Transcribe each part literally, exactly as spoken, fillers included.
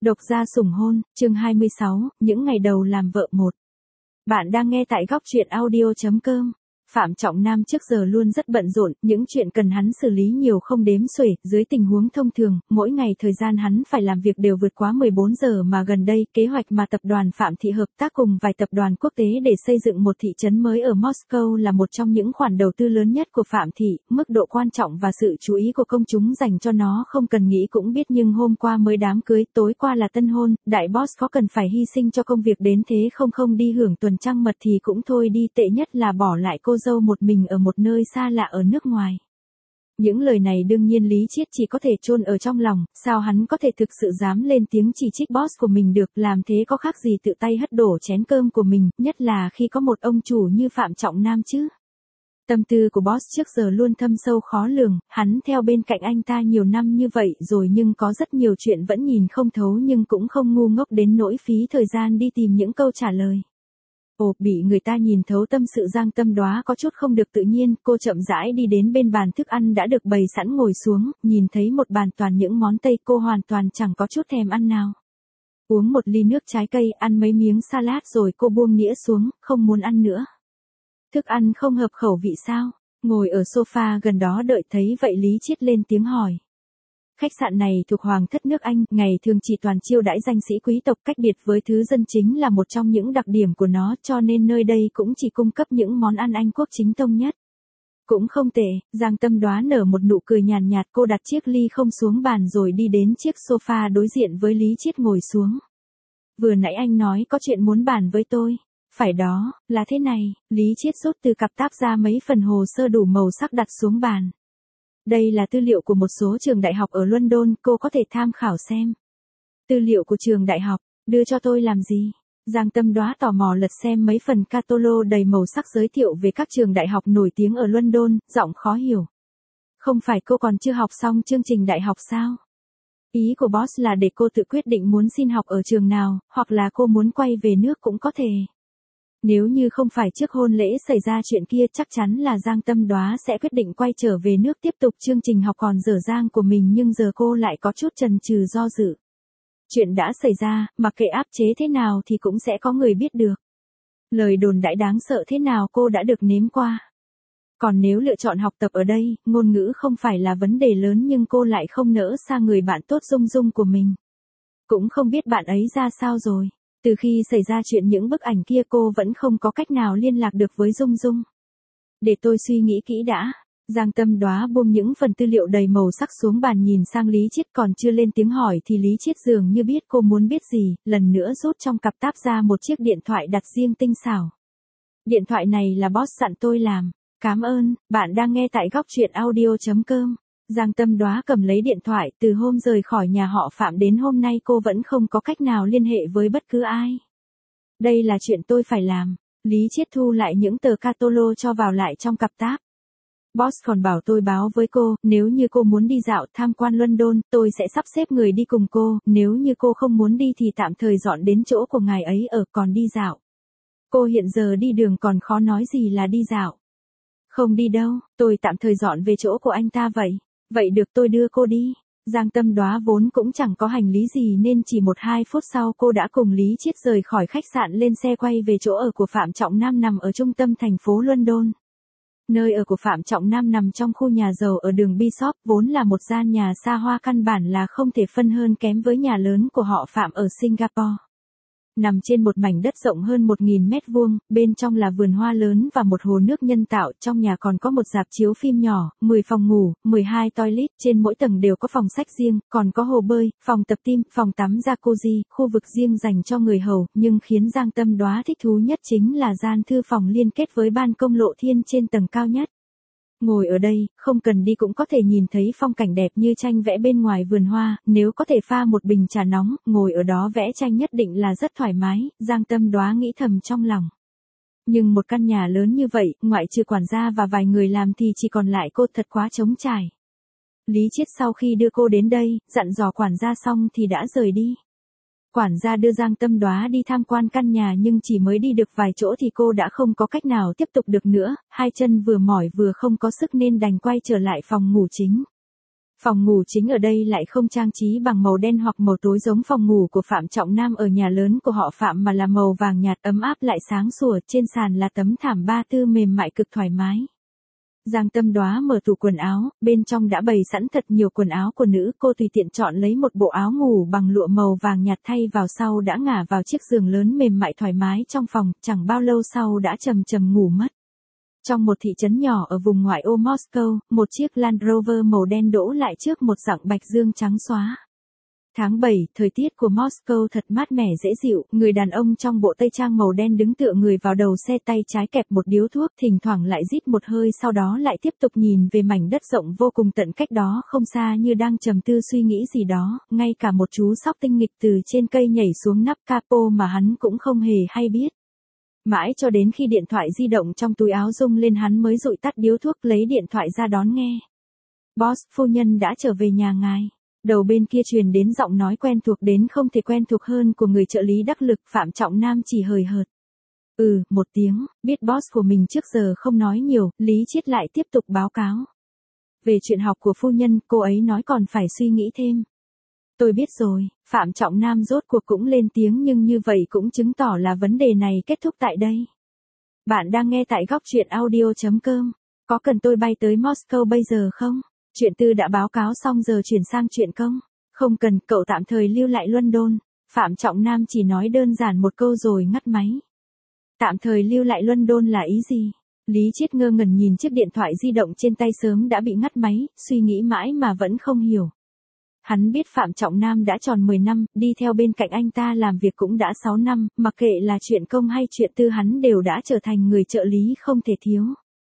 Độc gia sủng hôn, chương hai mươi sáu, những ngày đầu làm vợ một. Bạn đang nghe tại góc truyện audio chấm com. Phạm Trọng Nam trước giờ luôn rất bận rộn, những chuyện cần hắn xử lý nhiều không đếm xuể, dưới tình huống thông thường, mỗi ngày thời gian hắn phải làm việc đều vượt quá mười bốn giờ mà gần đây, kế hoạch mà tập đoàn Phạm Thị hợp tác cùng vài tập đoàn quốc tế để xây dựng một thị trấn mới ở Moscow là một trong những khoản đầu tư lớn nhất của Phạm Thị, mức độ quan trọng và sự chú ý của công chúng dành cho nó không cần nghĩ cũng biết nhưng hôm qua mới đám cưới, tối qua là tân hôn, đại boss có cần phải hy sinh cho công việc đến thế không không đi hưởng tuần trăng mật thì cũng thôi đi, tệ nhất là bỏ lại cô dâu một mình ở một nơi xa lạ ở nước ngoài. Những lời này đương nhiên Lý Chiết chỉ có thể chôn ở trong lòng, sao hắn có thể thực sự dám lên tiếng chỉ trích boss của mình được, làm thế có khác gì tự tay hất đổ chén cơm của mình, nhất là khi có một ông chủ như Phạm Trọng Nam chứ. Tâm tư của boss trước giờ luôn thâm sâu khó lường, hắn theo bên cạnh anh ta nhiều năm như vậy rồi nhưng có rất nhiều chuyện vẫn nhìn không thấu nhưng cũng không ngu ngốc đến nỗi phí thời gian đi tìm những câu trả lời. Ồ, bị người ta nhìn thấu tâm sự Giang Tâm Đoá có chút không được tự nhiên, cô chậm rãi đi đến bên bàn thức ăn đã được bày sẵn ngồi xuống, nhìn thấy một bàn toàn những món Tây cô hoàn toàn chẳng có chút thèm ăn nào. Uống một ly nước trái cây, ăn mấy miếng salad rồi cô buông nĩa xuống, không muốn ăn nữa. Thức ăn không hợp khẩu vị sao? Ngồi ở sofa gần đó đợi thấy vậy Lý Chiết lên tiếng hỏi. Khách sạn này thuộc Hoàng thất nước Anh, ngày thường chỉ toàn chiêu đãi danh sĩ quý tộc, cách biệt với thứ dân chính là một trong những đặc điểm của nó, cho nên nơi đây cũng chỉ cung cấp những món ăn Anh quốc chính tông nhất. Cũng không tệ, Giang Tâm Đoá nở một nụ cười nhàn nhạt, cô đặt chiếc ly không xuống bàn rồi đi đến chiếc sofa đối diện với Lý Chiết ngồi xuống. Vừa nãy anh nói có chuyện muốn bàn với tôi. Phải đó, là thế này, Lý Chiết rút từ cặp táp ra mấy phần hồ sơ đủ màu sắc đặt xuống bàn. Đây là tư liệu của một số trường đại học ở London, cô có thể tham khảo xem. Tư liệu của trường đại học, đưa cho tôi làm gì? Giang Tâm Đoá tò mò lật xem mấy phần catalog đầy màu sắc giới thiệu về các trường đại học nổi tiếng ở London, giọng khó hiểu. Không phải cô còn chưa học xong chương trình đại học sao? Ý của boss là để cô tự quyết định muốn xin học ở trường nào, hoặc là cô muốn quay về nước cũng có thể. Nếu như không phải trước hôn lễ xảy ra chuyện kia chắc chắn là Giang Tâm Đoá sẽ quyết định quay trở về nước tiếp tục chương trình học còn dở dang của mình nhưng giờ cô lại có chút chần chừ do dự. Chuyện đã xảy ra, mặc kệ áp chế thế nào thì cũng sẽ có người biết được. Lời đồn đại đáng sợ thế nào cô đã được nếm qua. Còn nếu lựa chọn học tập ở đây, ngôn ngữ không phải là vấn đề lớn nhưng cô lại không nỡ xa người bạn tốt Dung Dung của mình. Cũng không biết bạn ấy ra sao rồi. Từ khi xảy ra chuyện những bức ảnh kia cô vẫn không có cách nào liên lạc được với Dung Dung. Để tôi suy nghĩ kỹ đã. Giang Tâm Đoá buông những phần tư liệu đầy màu sắc xuống bàn nhìn sang Lý Chiết còn chưa lên tiếng hỏi thì Lý Chiết dường như biết cô muốn biết gì, lần nữa rút trong cặp táp ra một chiếc điện thoại đặt riêng tinh xảo. Điện thoại này là boss dặn tôi làm. Cảm ơn, bạn đang nghe tại góc truyện audio chấm com. Giang Tâm Đoá cầm lấy điện thoại, từ hôm rời khỏi nhà họ Phạm đến hôm nay cô vẫn không có cách nào liên hệ với bất cứ ai. Đây là chuyện tôi phải làm. Lý Chiết thu lại những tờ catalog cho vào lại trong cặp táp. Boss còn bảo tôi báo với cô, nếu như cô muốn đi dạo tham quan London, tôi sẽ sắp xếp người đi cùng cô, nếu như cô không muốn đi thì tạm thời dọn đến chỗ của ngài ấy ở còn đi dạo. Cô hiện giờ đi đường còn khó nói gì là đi dạo. Không đi đâu, tôi tạm thời dọn về chỗ của anh ta vậy. Vậy được tôi đưa cô đi. Giang Tâm Đoá vốn cũng chẳng có hành lý gì nên chỉ một hai phút sau cô đã cùng Lý Chiết rời khỏi khách sạn lên xe quay về chỗ ở của Phạm Trọng Nam nằm ở trung tâm thành phố London. Nơi ở của Phạm Trọng Nam nằm trong khu nhà giàu ở đường Bishop, vốn là một gian nhà xa hoa căn bản là không thể phân hơn kém với nhà lớn của họ Phạm ở Singapore. Nằm trên một mảnh đất rộng hơn một nghìn mét vuông, bên trong là vườn hoa lớn và một hồ nước nhân tạo, trong nhà còn có một rạp chiếu phim nhỏ, mười phòng ngủ, mười hai toilet, trên mỗi tầng đều có phòng sách riêng, còn có hồ bơi, phòng tập tim, phòng tắm jacuzzi, khu vực riêng dành cho người hầu, nhưng khiến Giang Tâm Đoá thích thú nhất chính là gian thư phòng liên kết với ban công lộ thiên trên tầng cao nhất. Ngồi ở đây, không cần đi cũng có thể nhìn thấy phong cảnh đẹp như tranh vẽ bên ngoài vườn hoa, nếu có thể pha một bình trà nóng, ngồi ở đó vẽ tranh nhất định là rất thoải mái, Giang Tâm Đoá nghĩ thầm trong lòng. Nhưng một căn nhà lớn như vậy, ngoại trừ quản gia và vài người làm thì chỉ còn lại cô, thật quá trống trải. Lý Chiết sau khi đưa cô đến đây, dặn dò quản gia xong thì đã rời đi. Quản gia đưa Giang Tâm Đoá đi tham quan căn nhà nhưng chỉ mới đi được vài chỗ thì cô đã không có cách nào tiếp tục được nữa, hai chân vừa mỏi vừa không có sức nên đành quay trở lại phòng ngủ chính. Phòng ngủ chính ở đây lại không trang trí bằng màu đen hoặc màu tối giống phòng ngủ của Phạm Trọng Nam ở nhà lớn của họ Phạm mà là màu vàng nhạt ấm áp lại sáng sủa, trên sàn là tấm thảm ba tư mềm mại cực thoải mái. Giang Tâm Đoá mở tủ quần áo, bên trong đã bày sẵn thật nhiều quần áo của nữ, cô tùy tiện chọn lấy một bộ áo ngủ bằng lụa màu vàng nhạt thay vào sau đã ngả vào chiếc giường lớn mềm mại thoải mái trong phòng, chẳng bao lâu sau đã trầm trầm ngủ mất. Trong một thị trấn nhỏ ở vùng ngoại ô Moscow, một chiếc Land Rover màu đen đỗ lại trước một dặng bạch dương trắng xóa. Tháng bảy, thời tiết của Moscow thật mát mẻ dễ dịu, người đàn ông trong bộ tây trang màu đen đứng tựa người vào đầu xe, tay trái kẹp một điếu thuốc, thỉnh thoảng lại rít một hơi, sau đó lại tiếp tục nhìn về mảnh đất rộng vô cùng tận cách đó không xa như đang trầm tư suy nghĩ gì đó, ngay cả một chú sóc tinh nghịch từ trên cây nhảy xuống nắp capo mà hắn cũng không hề hay biết. Mãi cho đến khi điện thoại di động trong túi áo rung lên hắn mới dụi tắt điếu thuốc, lấy điện thoại ra đón nghe. Boss, phu nhân đã trở về nhà ngài. Đầu bên kia truyền đến giọng nói quen thuộc đến không thể quen thuộc hơn của người trợ lý đắc lực. Phạm Trọng Nam chỉ hời hợt. Ừ, một tiếng, biết boss của mình trước giờ không nói nhiều, Lý Chiết lại tiếp tục báo cáo. Về chuyện học của phu nhân, cô ấy nói còn phải suy nghĩ thêm. Tôi biết rồi, Phạm Trọng Nam rốt cuộc cũng lên tiếng, nhưng như vậy cũng chứng tỏ là vấn đề này kết thúc tại đây. Bạn đang nghe tại góc truyện audio chấm com. Có cần tôi bay tới Moscow bây giờ không? Chuyện tư đã báo cáo xong, giờ chuyển sang chuyện công. Không cần, cậu tạm thời lưu lại London. Phạm Trọng Nam chỉ nói đơn giản một câu rồi ngắt máy. Tạm thời lưu lại London là ý gì? Lý Chiết ngơ ngẩn nhìn chiếc điện thoại di động trên tay sớm đã bị ngắt máy, suy nghĩ mãi mà vẫn không hiểu. Hắn biết Phạm Trọng Nam đã tròn mười năm, đi theo bên cạnh anh ta làm việc cũng đã sáu năm, mặc kệ là chuyện công hay chuyện tư hắn đều đã trở thành người trợ lý không thể thiếu.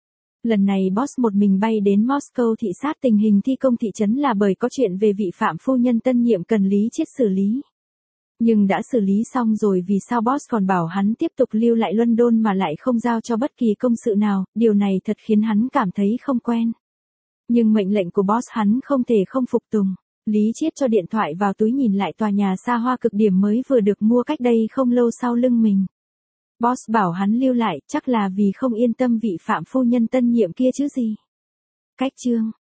Lần này boss một mình bay đến Moscow thị sát tình hình thi công thị trấn là bởi có chuyện về vị Phạm phu nhân tân nhiệm cần Lý Chiết xử lý. Nhưng đã xử lý xong rồi, vì sao boss còn bảo hắn tiếp tục lưu lại London mà lại không giao cho bất kỳ công sự nào, điều này thật khiến hắn cảm thấy không quen. Nhưng mệnh lệnh của boss hắn không thể không phục tùng. Lý Chiết cho điện thoại vào túi, nhìn lại tòa nhà xa hoa cực điểm mới vừa được mua cách đây không lâu sau lưng mình. Boss bảo hắn lưu lại, chắc là vì không yên tâm vị Phạm phu nhân tân nhiệm kia chứ gì. Cách chương